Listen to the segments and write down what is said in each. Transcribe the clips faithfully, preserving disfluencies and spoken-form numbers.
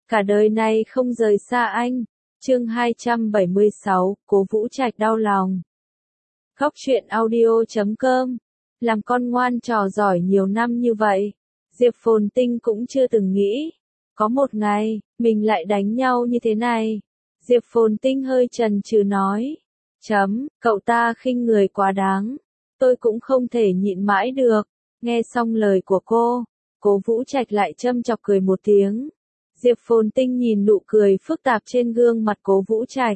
cả đời này không rời xa anh. Chương hai trăm bảy mươi sáu, Cố Vũ Trạch đau lòng. Khóc chuyện audio chấm com. Làm con ngoan trò giỏi nhiều năm như vậy, Diệp Phồn Tinh cũng chưa từng nghĩ. Có một ngày, mình lại đánh nhau như thế này. Diệp Phồn Tinh hơi chần chừ nói. Chấm, cậu ta khinh người quá đáng. Tôi cũng không thể nhịn mãi được. Nghe xong lời của cô, Cố Vũ Trạch lại châm chọc cười một tiếng. Diệp Phồn Tinh nhìn nụ cười phức tạp trên gương mặt Cố Vũ Trạch.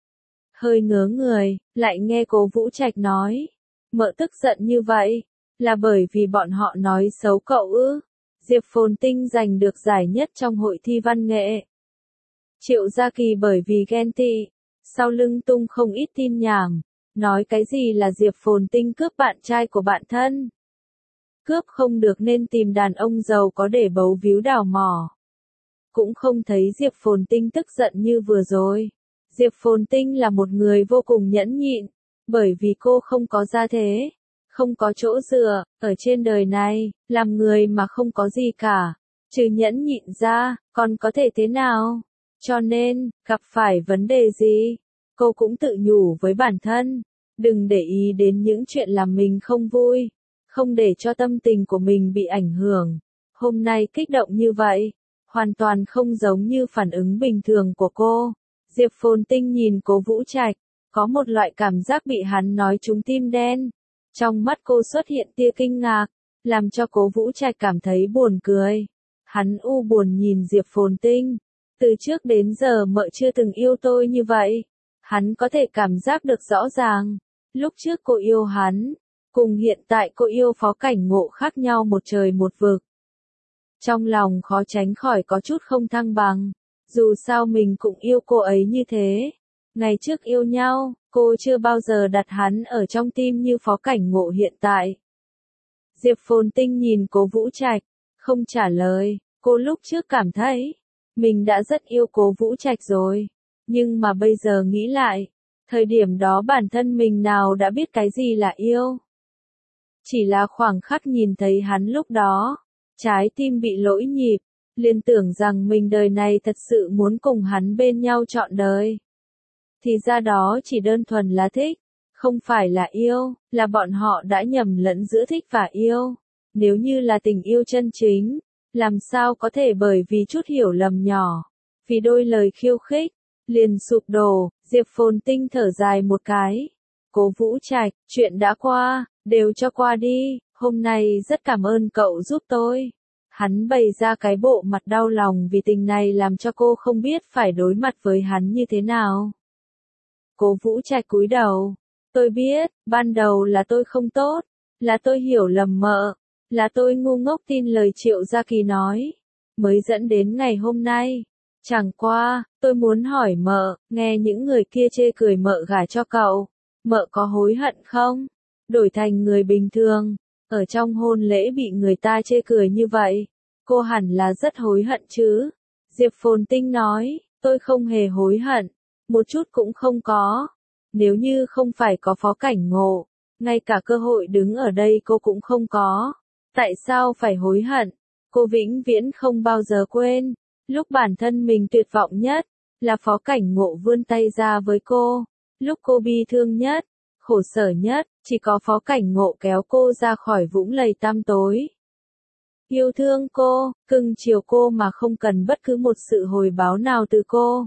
Hơi ngớ người, lại nghe Cố Vũ Trạch nói. Mợ tức giận như vậy, là bởi vì bọn họ nói xấu cậu ư? Diệp Phồn Tinh giành được giải nhất trong hội thi văn nghệ. Triệu Gia Kỳ bởi vì ghen tị, sau lưng tung không ít tin nhảm, nói cái gì là Diệp Phồn Tinh cướp bạn trai của bạn thân. Cướp không được nên tìm đàn ông giàu có để bấu víu đào mỏ. Cũng không thấy Diệp Phồn Tinh tức giận như vừa rồi. Diệp Phồn Tinh là một người vô cùng nhẫn nhịn, bởi vì cô không có gia thế, không có chỗ dựa, ở trên đời này, làm người mà không có gì cả, trừ nhẫn nhịn ra, còn có thể thế nào? Cho nên, gặp phải vấn đề gì, cô cũng tự nhủ với bản thân, đừng để ý đến những chuyện làm mình không vui, không để cho tâm tình của mình bị ảnh hưởng. Hôm nay kích động như vậy, hoàn toàn không giống như phản ứng bình thường của cô. Diệp Phồn Tinh nhìn Cố Vũ Trạch, có một loại cảm giác bị hắn nói trúng tim đen. Trong mắt cô xuất hiện tia kinh ngạc, làm cho Cố Vũ Trạch cảm thấy buồn cười. Hắn u buồn nhìn Diệp Phồn Tinh. Từ trước đến giờ mợ chưa từng yêu tôi như vậy. Hắn có thể cảm giác được rõ ràng. Lúc trước cô yêu hắn, cùng hiện tại cô yêu Phó Cảnh Ngộ khác nhau một trời một vực. Trong lòng khó tránh khỏi có chút không thăng bằng. Dù sao mình cũng yêu cô ấy như thế. Ngày trước yêu nhau, cô chưa bao giờ đặt hắn ở trong tim như Phó Cảnh Ngộ hiện tại. Diệp Phồn Tinh nhìn Cố Vũ Trạch, không trả lời. Cô lúc trước cảm thấy, mình đã rất yêu Cố Vũ Trạch rồi. Nhưng mà bây giờ nghĩ lại, thời điểm đó bản thân mình nào đã biết cái gì là yêu. Chỉ là khoảng khắc nhìn thấy hắn lúc đó, trái tim bị lỗi nhịp. Liên tưởng rằng mình đời này thật sự muốn cùng hắn bên nhau trọn đời. Thì ra đó chỉ đơn thuần là thích, không phải là yêu, là bọn họ đã nhầm lẫn giữa thích và yêu. Nếu như là tình yêu chân chính, làm sao có thể bởi vì chút hiểu lầm nhỏ, vì đôi lời khiêu khích, liền sụp đổ. Diệp Phồn Tinh thở dài một cái. Cố Vũ Trạch, chuyện đã qua, đều cho qua đi, hôm nay rất cảm ơn cậu giúp tôi. Hắn bày ra cái bộ mặt đau lòng vì tình này làm cho cô không biết phải đối mặt với hắn như thế nào. Cố Vũ Trạch cúi đầu. Tôi biết, ban đầu là tôi không tốt, là tôi hiểu lầm mợ, là tôi ngu ngốc tin lời Triệu Gia Kỳ nói, mới dẫn đến ngày hôm nay. Chẳng qua, tôi muốn hỏi mợ, nghe những người kia chê cười mợ gả cho cậu, mợ có hối hận không? Đổi thành người bình thường. Ở trong hôn lễ bị người ta chê cười như vậy, cô hẳn là rất hối hận chứ. Diệp Phồn Tinh nói, tôi không hề hối hận, một chút cũng không có. Nếu như không phải có Phó Cảnh Ngộ, ngay cả cơ hội đứng ở đây cô cũng không có. Tại sao phải hối hận? Cô vĩnh viễn không bao giờ quên. Lúc bản thân mình tuyệt vọng nhất, là Phó Cảnh Ngộ vươn tay ra với cô. Lúc cô bi thương nhất, khổ sở nhất, chỉ có Phó Cảnh Ngộ kéo cô ra khỏi vũng lầy tăm tối. Yêu thương cô, cưng chiều cô mà không cần bất cứ một sự hồi báo nào từ cô.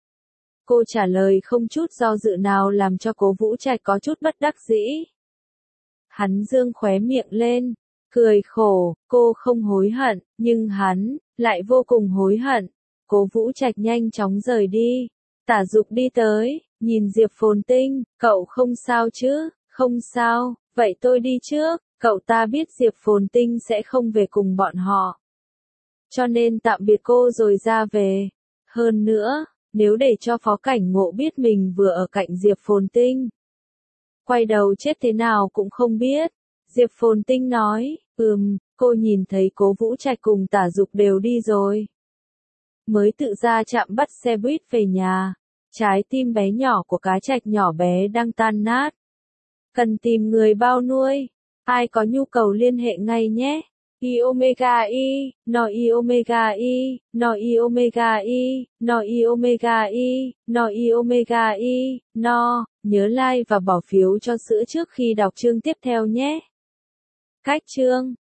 Cô trả lời không chút do dự nào làm cho Cố Vũ Trạch có chút bất đắc dĩ. Hắn dương khóe miệng lên, cười khổ, cô không hối hận, nhưng hắn, lại vô cùng hối hận. Cố Vũ Trạch nhanh chóng rời đi. Tả Dục đi tới, nhìn Diệp Phồn Tinh, cậu không sao chứ? Không sao, vậy tôi đi trước. Cậu ta biết Diệp Phồn Tinh sẽ không về cùng bọn họ, cho nên tạm biệt cô rồi ra về. Hơn nữa, nếu để cho Phó Cảnh Ngộ biết mình vừa ở cạnh Diệp Phồn Tinh, quay đầu chết thế nào cũng không biết. Diệp Phồn Tinh nói, ừm, cô nhìn thấy Cố Vũ Trạch cùng Tả Dục đều đi rồi. Mới tự ra trạm bắt xe buýt về nhà, trái tim bé nhỏ của cá trạch nhỏ bé đang tan nát. Cần tìm người bao nuôi. Ai có nhu cầu liên hệ ngay nhé. I omega I, no I omega I, no I omega I, no I omega I, no I omega I, no. Nhớ like và bỏ phiếu cho sữa trước khi đọc chương tiếp theo nhé. Cách chương